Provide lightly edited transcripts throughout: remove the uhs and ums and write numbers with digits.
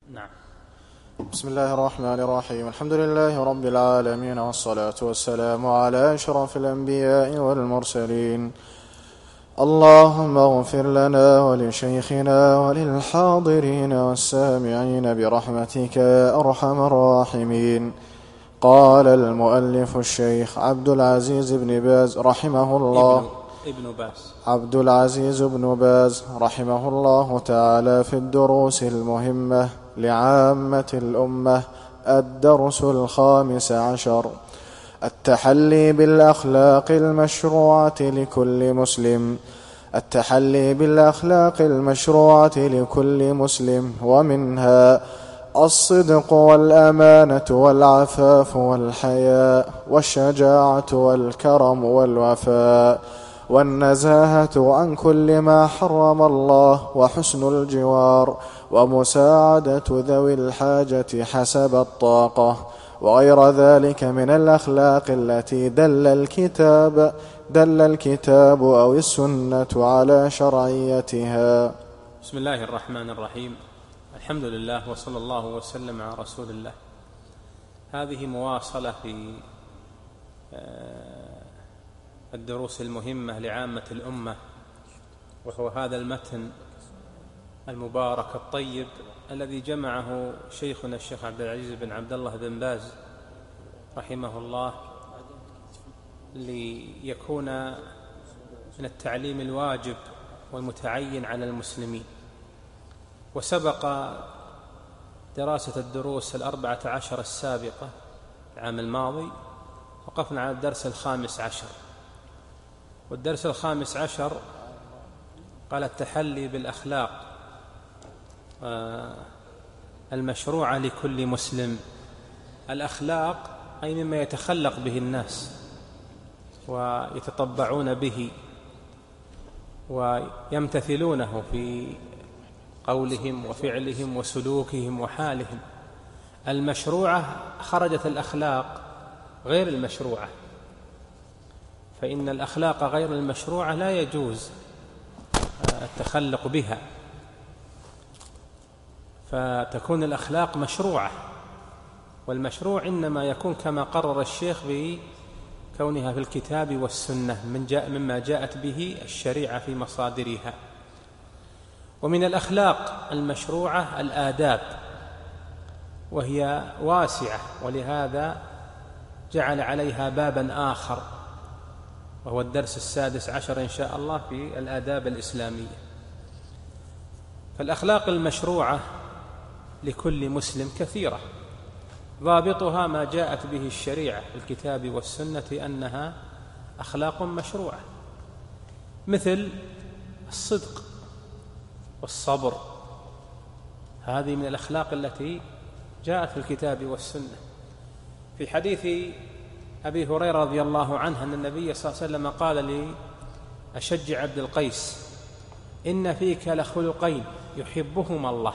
نعم. بسم الله الرحمن الرحيم. الحمد لله رب العالمين، والصلاة والسلام على أشرف الأنبياء والمرسلين. اللهم اغفر لنا ولشيخنا وللحاضرين والسامعين برحمتك يا أرحم الراحمين. قال المؤلف الشيخ عبد العزيز بن باز رحمه الله عبد العزيز بن باز رحمه الله تعالى في الدروس المهمة لعامة الأمة: الدرس 15: التحلي بالأخلاق المشروعة لكل مسلم. التحلي بالأخلاق المشروعة لكل مسلم، ومنها الصدق والأمانة والعفاف والحياء والشجاعة والكرم والوفاء والنزاهة عن كل ما حرم الله، وحسن الجوار، ومساعدة ذوي الحاجة حسب الطاقة، وغير ذلك من الأخلاق التي دل الكتاب أو السنة على شرعيتها. بسم الله الرحمن الرحيم. الحمد لله، وصلى الله وسلم على رسول الله. هذه مواصلة في الدروس المهمة لعامة الأمة، وهو هذا المتن المبارك الطيب الذي جمعه شيخنا الشيخ عبد العزيز بن عبد الله بن باز رحمه الله، ليكون من التعليم الواجب والمتعين على المسلمين. وسبق دراسة الدروس 14 السابقة العام الماضي، وقفنا على الدرس 15، والدرس 15 قال: التحلي بالأخلاق المشروعة لكل مسلم. الأخلاق أي مما يتخلق به الناس ويتطبعون به ويمتثلونه في قولهم وفعلهم وسلوكهم وحالهم. المشروعة خرجت الأخلاق غير المشروعة، فإن الأخلاق غير المشروعة لا يجوز التخلق بها، فتكون الأخلاق مشروعة. والمشروع إنما يكون كما قرر الشيخ بكونها في الكتاب والسنة مما جاءت به الشريعة في مصادرها. ومن الأخلاق المشروعة الآداب، وهي واسعة، ولهذا جعل عليها بابا آخر، وهو الدرس 16 إن شاء الله في الآداب الإسلامية. فالأخلاق المشروعة لكل مسلم كثيرة، ضابطها ما جاءت به الشريعة في الكتاب والسنة أنها أخلاق مشروعة، مثل الصدق والصبر. هذه من الأخلاق التي جاءت في الكتاب والسنة. في حديث أبي هريرة رضي الله عنه أن النبي صلى الله عليه وسلم قال لأشج عبد القيس: إن فيك لخلقين يحبهما الله: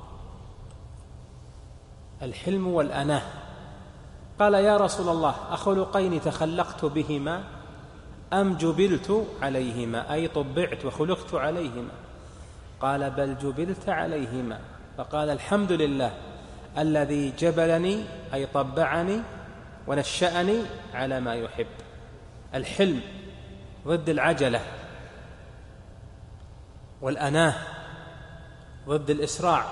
الحلم والأناه. قال: يا رسول الله، أخلقين تخلقت بهما أم جبلت عليهما؟ أي طبعت وخلقت عليهما. قال: بل جبلت عليهما. فقال: الحمد لله الذي جبلني، أي طبعني ونشأني على ما يحب. الحلم ضد العجلة، والأناه ضد الإسراع.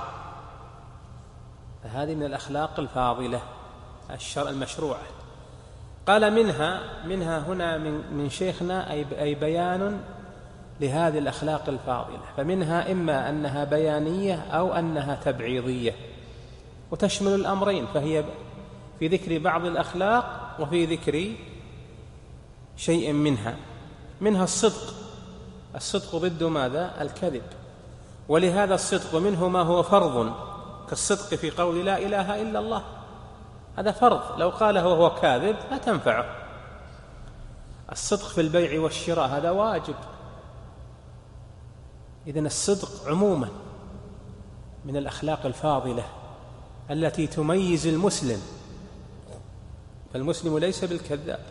فهذه من الأخلاق الفاضلة المشروعة. قال: منها هنا من شيخنا أي بيان لهذه الأخلاق الفاضلة، فمنها إما أنها بيانية أو أنها تبعيضية، وتشمل الأمرين، فهي في ذكر بعض الأخلاق وفي ذكر شيء منها الصدق ضد ماذا؟ الكذب. ولهذا الصدق منه ما هو فرض، كالصدق في قول لا إله إلا الله، هذا فرض، لو قاله وهو كاذب لا تنفعه. الصدق في البيع والشراء هذا واجب. إذن الصدق عموما من الأخلاق الفاضلة التي تميز المسلم، فالمسلم ليس بالكذاب.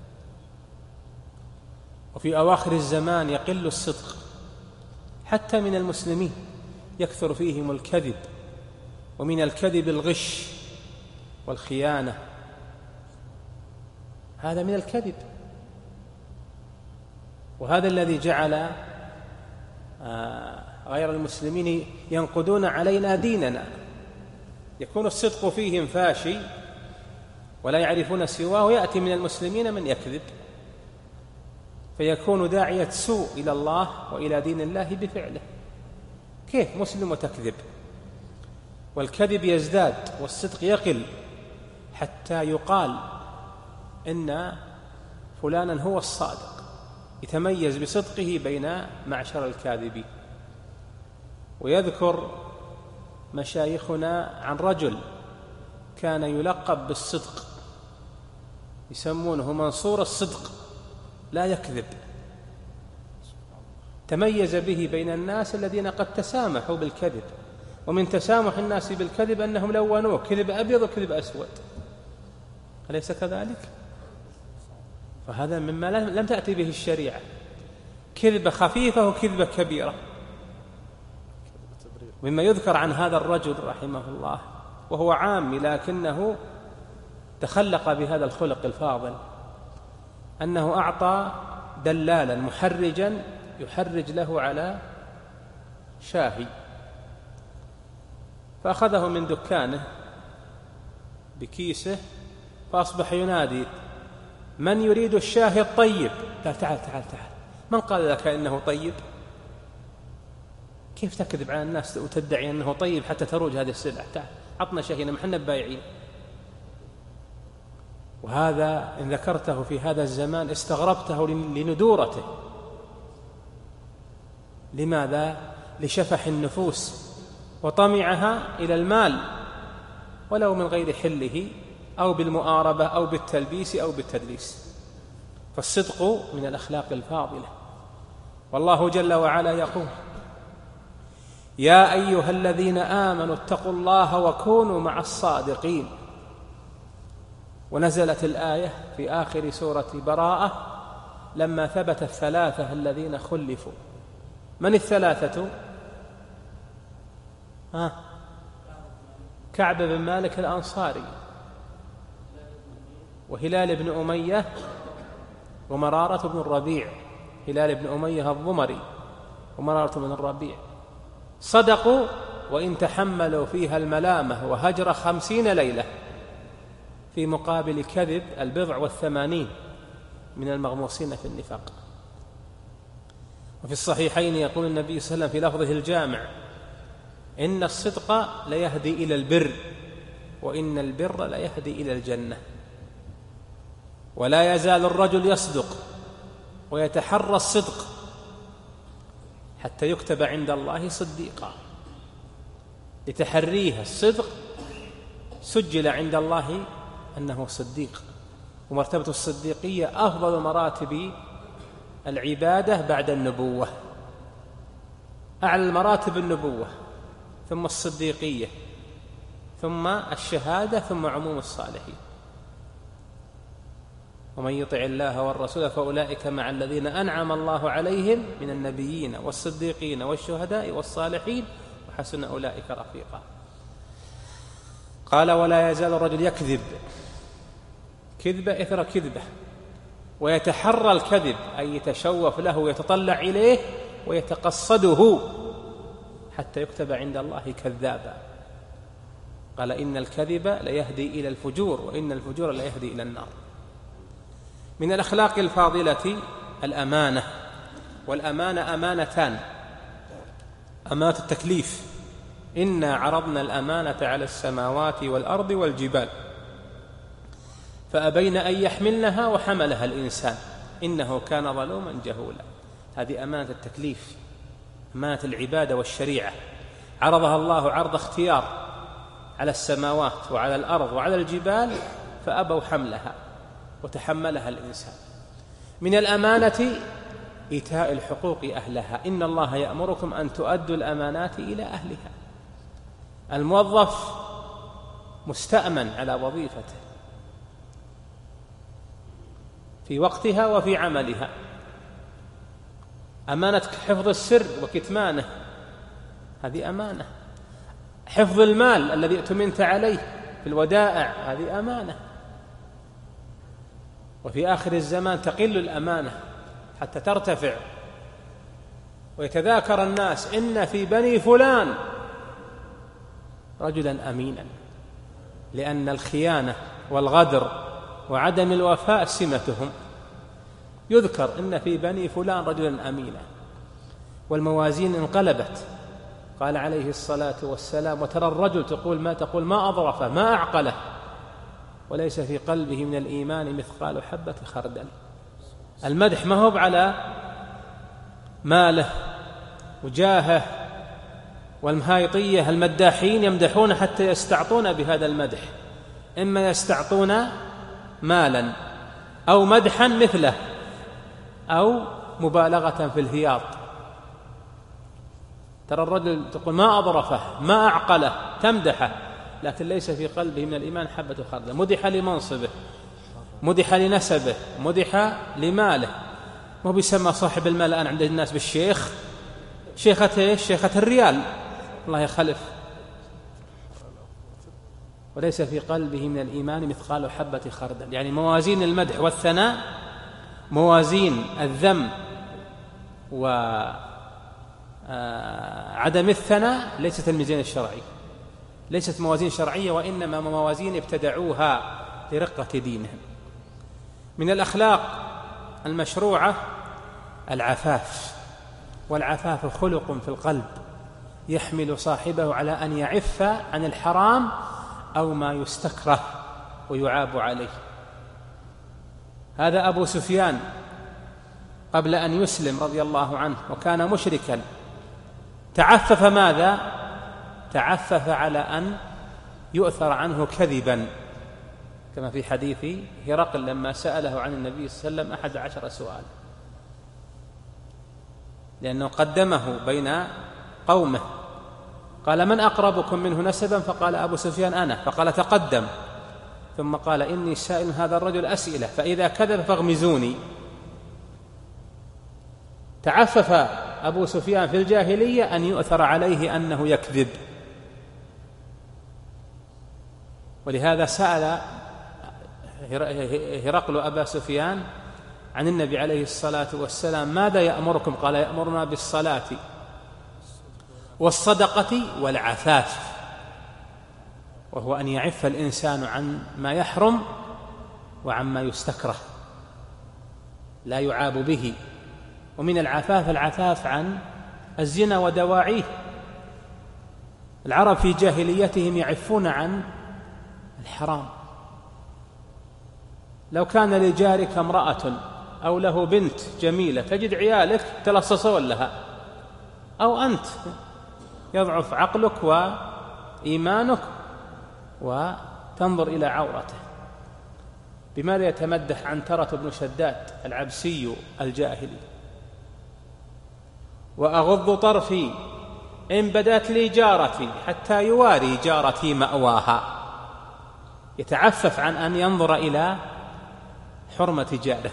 وفي أواخر الزمان يقل الصدق حتى من المسلمين، يكثر فيهم الكذب ومن الكذب الغش والخيانة، هذا من الكذب. وهذا الذي جعل غير المسلمين ينقدون علينا ديننا، يكون الصدق فيهم فاشي ولا يعرفون سواه، ويأتي من المسلمين من يكذب، فيكون داعية سوء إلى الله وإلى دين الله بفعله. كيف مسلم وتكذب؟ والكذب يزداد والصدق يقل، حتى يقال إن فلانا هو الصادق، يتميز بصدقه بين معشر الكاذبين. ويذكر مشايخنا عن رجل كان يلقب بالصدق، يسمونه منصور الصدق، لا يكذب، تميز به بين الناس الذين قد تسامحوا بالكذب. ومن تسامح الناس بالكذب أنهم لونوه كذب أبيض وكذب أسود، أليس كذلك؟ فهذا مما لم تأتي به الشريعة، كذبة خفيفة وكذبة كبيرة. مما يذكر عن هذا الرجل رحمه الله وهو عامي لكنه تخلق بهذا الخلق الفاضل، أنه أعطى دلالا محرجا يحرج له على شاهي، فأخذه من دكانه بكيسه، فأصبح ينادي: من يريد الشاهي الطيب؟ قال: تعال تعال تعال. من قال لك إنه طيب؟ كيف تكذب على الناس وتدعي أنه طيب حتى تروج هذه السلعة؟ تعال عطنا شاهينا، محنا بايعين. وهذا إن ذكرته في هذا الزمان استغربته لندورته. لماذا؟ لشفح النفوس وطمعها إلى المال، ولو من غير حله، أو بالمؤاربة أو بالتلبيس أو بالتدليس. فالصدق من الأخلاق الفاضلة. والله جل وعلا يقول: يا أيها الذين آمنوا اتقوا الله وكونوا مع الصادقين. ونزلت الآية في آخر سورة براءة لما ثبت الثلاثة الذين خلفوا. من الثلاثة؟ كعب بن مالك الأنصاري، وهلال بن أمية، ومرارة بن الربيع. هلال بن أمية الضمري ومرارة بن الربيع صدقوا وإن تحملوا فيها الملامة وهجر 50 ليلة، في مقابل كذب 80 من المغموسين في النفاق. وفي الصحيحين يقول النبي صلى الله عليه وسلم في لفظه الجامع: إن الصدق ليهدي إلى البر، وإن البر ليهدي إلى الجنة. ولا يزال الرجل يصدق ويتحرى الصدق حتى يكتب عند الله صديقا. لتحريه الصدق سجل عند الله أنه صديق. ومرتبة الصديقية أفضل مراتب العبادة بعد النبوة، أعلى المراتب النبوة، ثم الصديقية، ثم الشهادة، ثم عموم الصالحين. ومن يطع الله والرسول فأولئك مع الذين أنعم الله عليهم من النبيين والصديقين والشهداء والصالحين وحسن أولئك رفيقا. قال: ولا يزال الرجل يكذب كذبة إثر كذبة، ويتحرى الكذب، أي يتشوف له ويتطلع إليه ويتقصده حتى يكتب عند الله كذابا. قال: إن الكذب ليهدي إلى الفجور، وإن الفجور ليهدي إلى النار. من الأخلاق الفاضلة الأمانة. والأمانة أمانتان: أمانة التكليف، إنا عرضنا الأمانة على السماوات والأرض والجبال فأبين أن يحملنها وحملها الإنسان إنه كان ظلوما جهولا. هذه أمانة التكليف، أمانة العبادة والشريعة. عرضها الله عرض اختيار على السماوات وعلى الأرض وعلى الجبال، فأبوا حملها وتحملها الإنسان. من الأمانة إيتاء الحقوق أهلها. إن الله يأمركم أن تؤدوا الأمانات إلى أهلها. الموظف مستأمن على وظيفته في وقتها وفي عملها. أمانة حفظ السر وكتمانه، هذه أمانة. حفظ المال الذي ائتمنت عليه في الودائع هذه أمانة، وفي آخر الزمان تقل الأمانة حتى ترتفع، ويتذاكر الناس إن في بني فلان رجلا أمينا، لأن الخيانة والغدر وعدم الوفاء سمتهم. يذكر إن في بني فلان رجلا أمينا، والموازين انقلبت. قال عليه الصلاة والسلام: وترى الرجل تقول ما أظرفه ما أعقله وليس في قلبه من الإيمان مثقال حبة خردل. المدح ما هو على ماله وجاهه، والمهايطية المداحين يمدحون حتى يستعطون بهذا المدح، إما يستعطون مالا أو مدحا مثله أو مبالغة في الهياط. ترى الرجل تقول ما أظرفه ما أعقله، تمدحه لكن ليس في قلبه من الإيمان حبة خردل. مدح لمنصبه، مدح لنسبه، مدح لماله. ما بيسمى صاحب المال الآن عند الناس بالشيخ، شيخة ايش؟ شيخة الريال، الله يخلف. وليس في قلبه من الإيمان مثقال حبة خردل. يعني موازين المدح والثناء، موازين الذم وعدم الثناء ليست الميزان الشرعي، ليست موازين شرعية، وإنما موازين ابتدعوها لرقة دينهم. من الأخلاق المشروعة العفاف، والعفاف خلق في القلب يحمل صاحبه على أن يعف عن الحرام أو ما يستكره ويعاب عليه. هذا أبو سفيان قبل أن يسلم رضي الله عنه وكان مشركا، تعفف ماذا؟ تعفف على أن يؤثر عنه كذبا، كما في حديث هرقل لما سأله عن النبي صلى الله عليه وسلم 11 سؤال، لأنه قدمه بين قومه. قال: من أقربكم منه نسبا؟ فقال أبو سفيان: أنا. فقال: تقدم. ثم قال: إني سائل هذا الرجل أسئلة فإذا كذب فاغمزوني. تعفف أبو سفيان في الجاهلية أن يؤثر عليه أنه يكذب، ولهذا سأل هرقل أبا سفيان عن النبي عليه الصلاة والسلام: ماذا يأمركم؟ قال: يأمرنا بالصلاة والصدقة والعفاف، وهو أن يعف الإنسان عن ما يحرم وعما يستكره لا يعاب به. ومن العفاف عن الزنا ودواعيه. العرب في جاهليتهم يعفون عن الحرام. لو كان لجارك امرأة أو له بنت جميلة تجد عيالك تلصصون لها، أو أنت يضعف عقلك وإيمانك وتنظر إلى عورته. بماذا يتمدح عنترة بن شداد العبسي الجاهلي؟ وأغض طرفي إن بدت لي جارتي حتى يواري جارتي مأواها. يتعفف عن أن ينظر إلى حرمة جاره.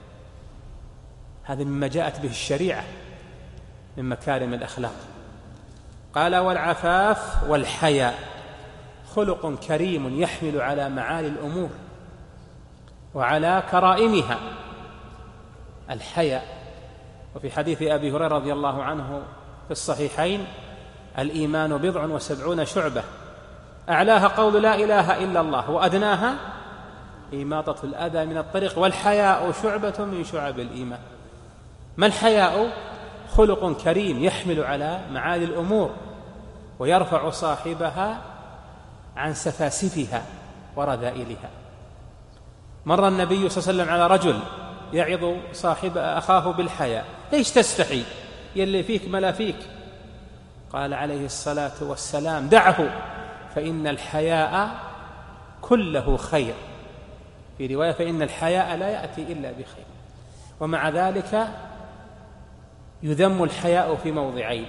هذا مما جاءت به الشريعة من مكارم الأخلاق. قال: والعفاف والحياء خلق كريم يحمل على معالي الأمور وعلى كرائمها. الحياء، وفي حديث أبي هريرة رضي الله عنه في الصحيحين: الإيمان 70 شعبة أعلاها قول لا إله إلا الله وأدناها إماطة الأذى من الطريق، والحياء شعبة من شعب الإيمان. ما الحياء؟ خلق كريم يحمل على معالي الأمور ويرفع صاحبها عن سفاسفها ورذائلها. مر النبي صلى الله عليه وسلم على رجل يعظ صاحب أخاه بالحياء: ليش تستحي؟ يلي فيك ملا فيك. قال عليه الصلاة والسلام: دعه فإن الحياء كله خير. في رواية: فإن الحياء لا يأتي إلا بخير. ومع ذلك يذم الحياء في موضعين: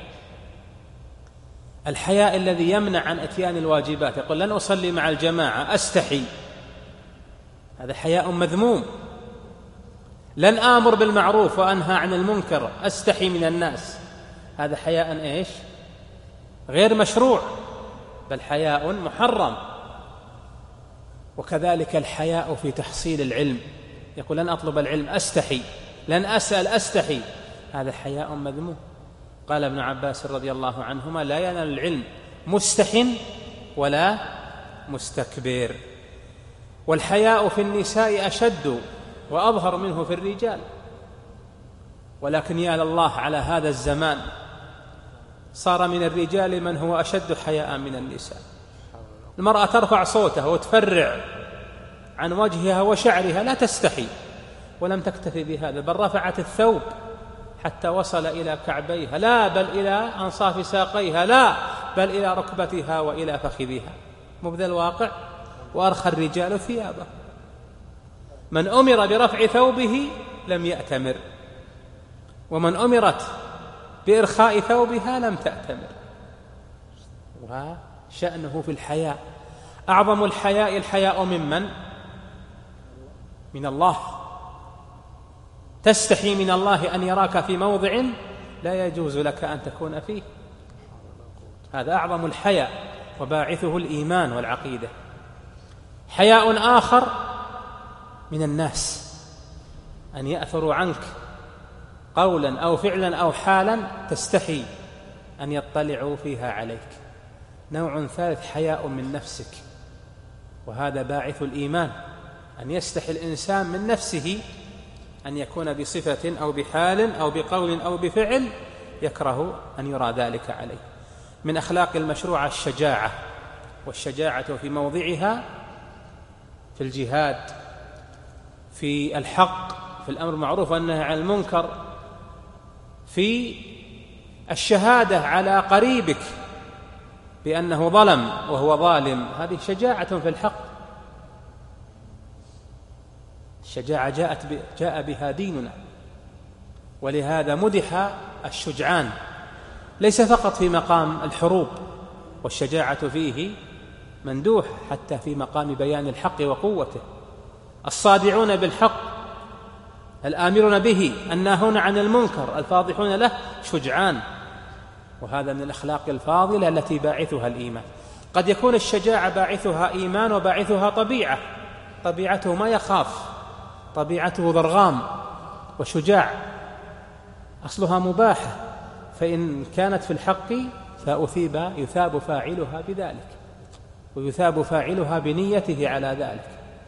الحياء الذي يمنع عن إتيان الواجبات، يقول: لن أصلي مع الجماعة أستحي، هذا حياء مذموم. لن آمر بالمعروف وأنهى عن المنكر أستحي من الناس، هذا حياء إيش؟ غير مشروع. بل حياء محرم. وكذلك الحياء في تحصيل العلم، يقول لن أطلب العلم أستحي، لن أسأل أستحي، هذا حياء مذموم. قال ابن عباس رضي الله عنهما لا ينال العلم مستح ولا مستكبر. والحياء في النساء أشد وأظهر منه في الرجال، ولكن يا لله على هذا الزمان صار من الرجال من هو أشد حياء من النساء. المرأة ترفع صوتها وتفرع عن وجهها وشعرها لا تستحي، ولم تكتفي بهذا بل رفعت الثوب حتى وصل إلى كعبيها، لا بل إلى أنصاف ساقيها، لا بل إلى ركبتها وإلى فخذها. مبذل الواقع. وأرخى الرجال ثيابه، من أمر برفع ثوبه لم يأتمر، ومن أمرت بإرخاء ثوبها لم تأتمر. وشأنه في الحياء. أعظم الحياء الحياء ممن؟ من الله. تستحي من الله أن يراك في موضع لا يجوز لك أن تكون فيه، هذا أعظم الحياء وباعثه الإيمان والعقيدة. حياء آخر من الناس، أن يأثروا عنك قولا أو فعلا أو حالا تستحي أن يطلعوا فيها عليك. نوع ثالث حياء من نفسك، وهذا باعث الإيمان، أن يستحي الإنسان من نفسه أن يكون بصفة أو بحال أو بقول أو بفعل يكره أن يرى ذلك عليه. من أخلاق المشروع الشجاعة، والشجاعة في موضعها في الجهاد، في الحق، في الأمر بالمعروف والنهي عن المنكر، في الشهادة على قريبك بأنه ظلم وهو ظالم، هذه شجاعة في الحق. الشجاعة جاء بها ديننا، ولهذا مدح الشجعان ليس فقط في مقام الحروب، والشجاعة فيه مندوح حتى في مقام بيان الحق وقوته. الصادعون بالحق، الآمرون به، الناهون عن المنكر، الفاضحون له، شجعان. وهذا من الأخلاق الفاضلة التي باعثها الإيمان. قد يكون الشجاعة باعثها إيمان وباعثها طبيعة، طبيعته ما يخاف، طبيعته ضرغام وشجاع، أصلها مباحة، فإن كانت في الحق يثاب فاعلها بذلك، ويثاب فاعلها بنيته على ذلك.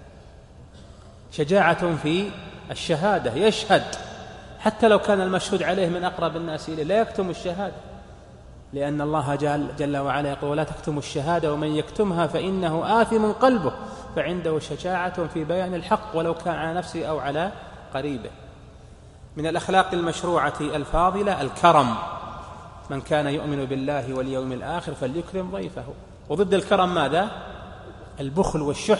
شجاعة في الشهادة، يشهد حتى لو كان المشهود عليه من أقرب الناس إليه، لا يكتم الشهادة، لأن الله جل وعلا يقول لا تكتموا الشهادة ومن يكتمها فإنه آثم قلبه، فعنده شجاعة في بيان الحق ولو كان على نفسه أو على قريبه. من الأخلاق المشروعة الفاضلة الكرم، من كان يؤمن بالله واليوم الآخر فليكرم ضيفه. وضد الكرم ماذا؟ البخل والشح،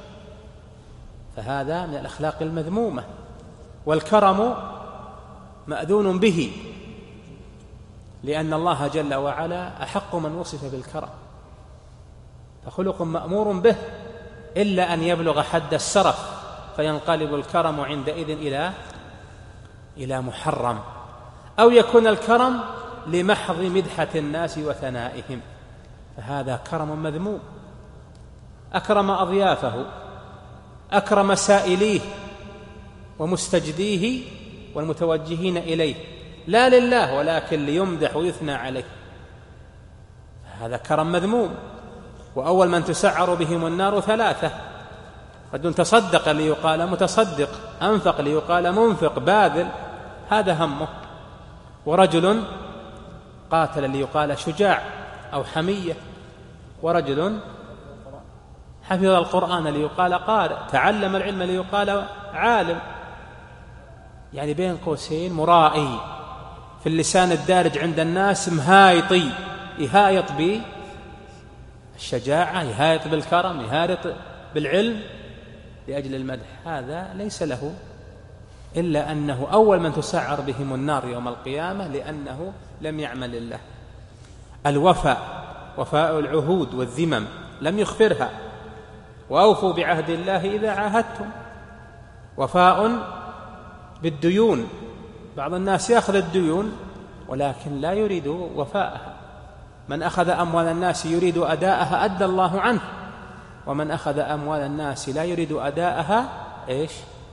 فهذا من الأخلاق المذمومة. والكرم مأذون به، لأن الله جل وعلا أحق من وصف بالكرم، فخلق مأمور به، إلا أن يبلغ حد السرف فينقلب الكرم عندئذ إلى محرم، أو يكون الكرم لمحض مدحة الناس وثنائهم، فهذا كرم مذموم. أكرم أضيافه، أكرم سائليه ومستجديه والمتوجهين إليه، لا لله ولكن ليمدح ويثنى عليه، هذا كرم مذموم. وأول من تسعر بهم النار ثلاثة: رجل تصدق ليقال متصدق، أنفق ليقال منفق، باذل، هذا همه، ورجل قاتل ليقال شجاع أو حمية، ورجل حفظ القرآن ليقال قارئ، تعلم العلم ليقال عالم، يعني بين قوسين مرائي، في اللسان الدارج عند الناس مهايطي، يهايط بالشجاعة، يهايط بالكرم، يهايط بالعلم لأجل المدح، هذا ليس له إلا أنه أول من تسعر بهم النار يوم القيامة، لأنه لم يعمل لله. الوفاء، وفاء العهود والذمم، لم يخفرها، وأوفوا بعهد الله إذا عاهدتم. وفاء بالديون، بعض الناس يأخذ الديون ولكن لا يريد وفاءها، من أخذ أموال الناس يريد أداءها أدى الله عنه، ومن أخذ أموال الناس لا يريد أداءها إيش؟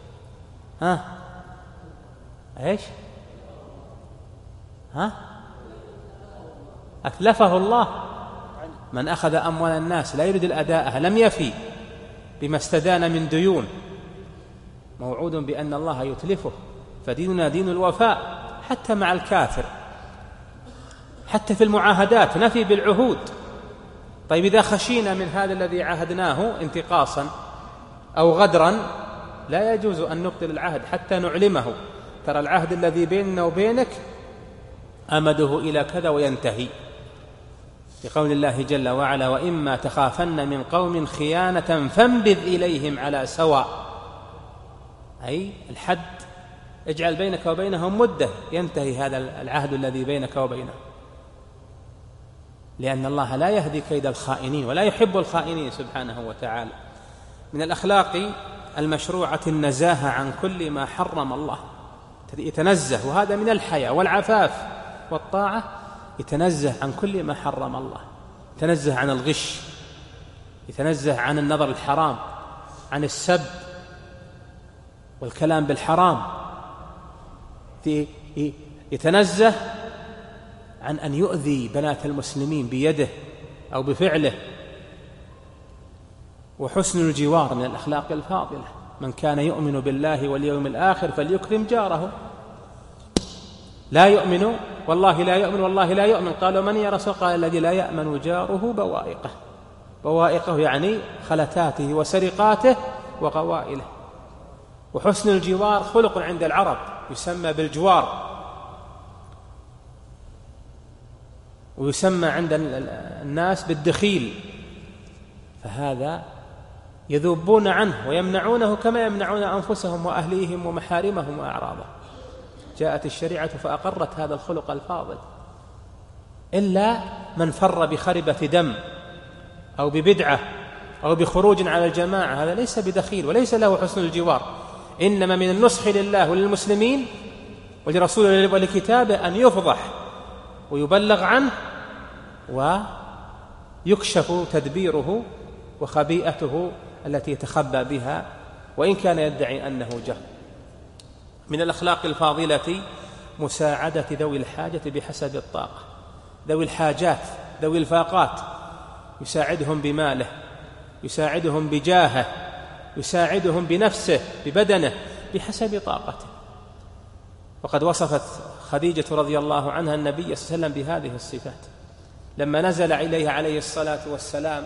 إيش؟ أتلفه الله. من أخذ أموال الناس لا يريد الأداءها لم يفي بما استدان من ديون، موعود بأن الله يتلفه. فديننا دين الوفاء حتى مع الكافر، حتى في المعاهدات نفي بالعهود. طيب إذا خشينا من هذا الذي عاهدناه انتقاصا أو غدرا لا يجوز أن نبطل العهد حتى نعلمه ترى العهد الذي بيننا وبينك أمده إلى كذا وينتهي، لقول الله جل وعلا: وإما تخافن من قوم خيانة فانبذ إليهم على سواء. أي الحد اجعل بينك وبينهم مدة ينتهي هذا العهد الذي بينك وبينهم، لأن الله لا يهدي كيد الخائنين ولا يحب الخائنين سبحانه وتعالى. من الأخلاق المشروعة النزاهة عن كل ما حرم الله، يتنزه، وهذا من الحياء والعفاف والطاعة، يتنزه عن كل ما حرم الله، يتنزه عن الغش، يتنزه عن النظر الحرام، عن السب والكلام بالحرام، يتنزه عن أن يؤذي بنات المسلمين بيده أو بفعله. وحسن الجوار من الأخلاق الفاضلة، من كان يؤمن بالله واليوم الآخر فليكرم جاره. لا يؤمن والله لا يؤمن والله لا يؤمن. قالوا من يا رسول؟ قال الذي لا يأمن جاره بوائقه. بوائقه يعني خلتاته وسرقاته وغوائله. وحسن الجوار خلق عند العرب يسمى بالجوار، ويسمى عند الناس بالدخيل، فهذا يذوبون عنه ويمنعونه كما يمنعون أنفسهم وأهليهم ومحارمهم وأعراضهم. جاءت الشريعة فأقرت هذا الخلق الفاضل، إلا من فر بخربة دم أو ببدعة أو بخروج على الجماعة، هذا ليس بدخيل وليس له حسن الجوار. إنما من النصح لله وللمسلمين ولرسوله ولكتابه أن يفضح ويبلغ عنه ويكشف تدبيره وخبيئته التي يتخبى بها وإن كان يدعي أنه جهل. من الأخلاق الفاضلة مساعدة ذوي الحاجة بحسب الطاقة، ذوي الحاجات ذوي الفاقات، يساعدهم بماله، يساعدهم بجاهه، يساعدهم بنفسه ببدنه بحسب طاقته. وقد وصفت خديجة رضي الله عنها النبي صلى الله عليه وسلم بهذه الصفات لما نزل إليه عليه الصلاة والسلام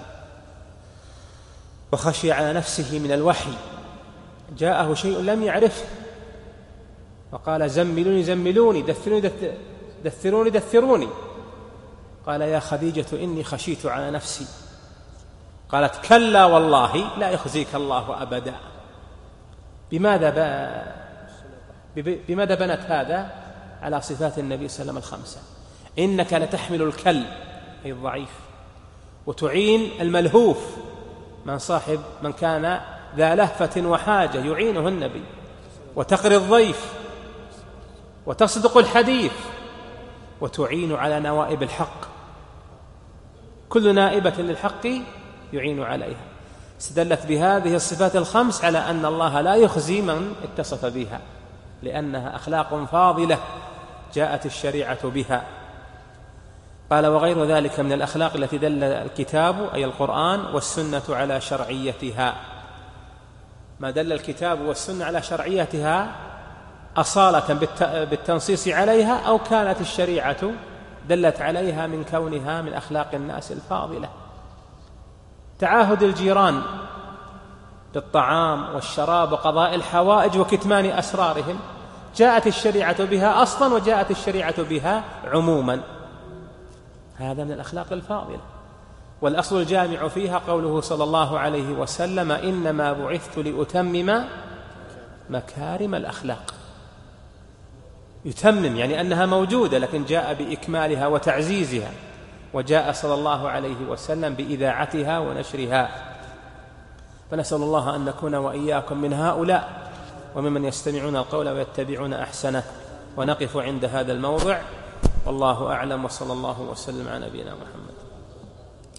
وخشي على نفسه من الوحي، جاءه شيء لم يعرفه وقال: زملوني زملوني، دثروني دثروني دثروني. قال: يا خديجة إني خشيت على نفسي. قالت: كلا والله لا يخزيك الله أبدا. بماذا بنت هذا على صفات النبي صلى الله عليه وسلم الخمسة؟ إنك لتحمل الكل أي الضعيف، وتعين الملهوف، من كان ذا لهفة وحاجة يعينه النبي، وتقري الضيف، وتصدق الحديث، وتعين على نوائب الحق. كل نائبة للحق يعين عليها. استدلت بهذه الصفات الخمس على أن الله لا يخزي من اتصف بها، لأنها أخلاق فاضلة جاءت الشريعة بها. قال: وغير ذلك من الأخلاق التي دل الكتاب أي القرآن والسنة على شرعيتها. ما دل الكتاب والسنة على شرعيتها أصالة بالتنصيص عليها، أو كانت الشريعة دلت عليها من كونها من أخلاق الناس الفاضلة. تعاهد الجيران بالطعام والشراب وقضاء الحوائج وكتمان أسرارهم، جاءت الشريعة بها أصلا وجاءت الشريعة بها عموما. هذا من الأخلاق الفاضلة. والأصل الجامع فيها قوله صلى الله عليه وسلم: إنما بعثت لأتمم مكارم الأخلاق. يتمم يعني أنها موجودة، لكن جاء بإكمالها وتعزيزها، وجاء صلى الله عليه وسلم بإذاعتها ونشرها. فنسأل الله أن نكون وإياكم من هؤلاء وممن يستمعون القول ويتبعون أحسنه. ونقف عند هذا الموضع. والله أعلم، وصلى الله وسلم على نبينا محمد.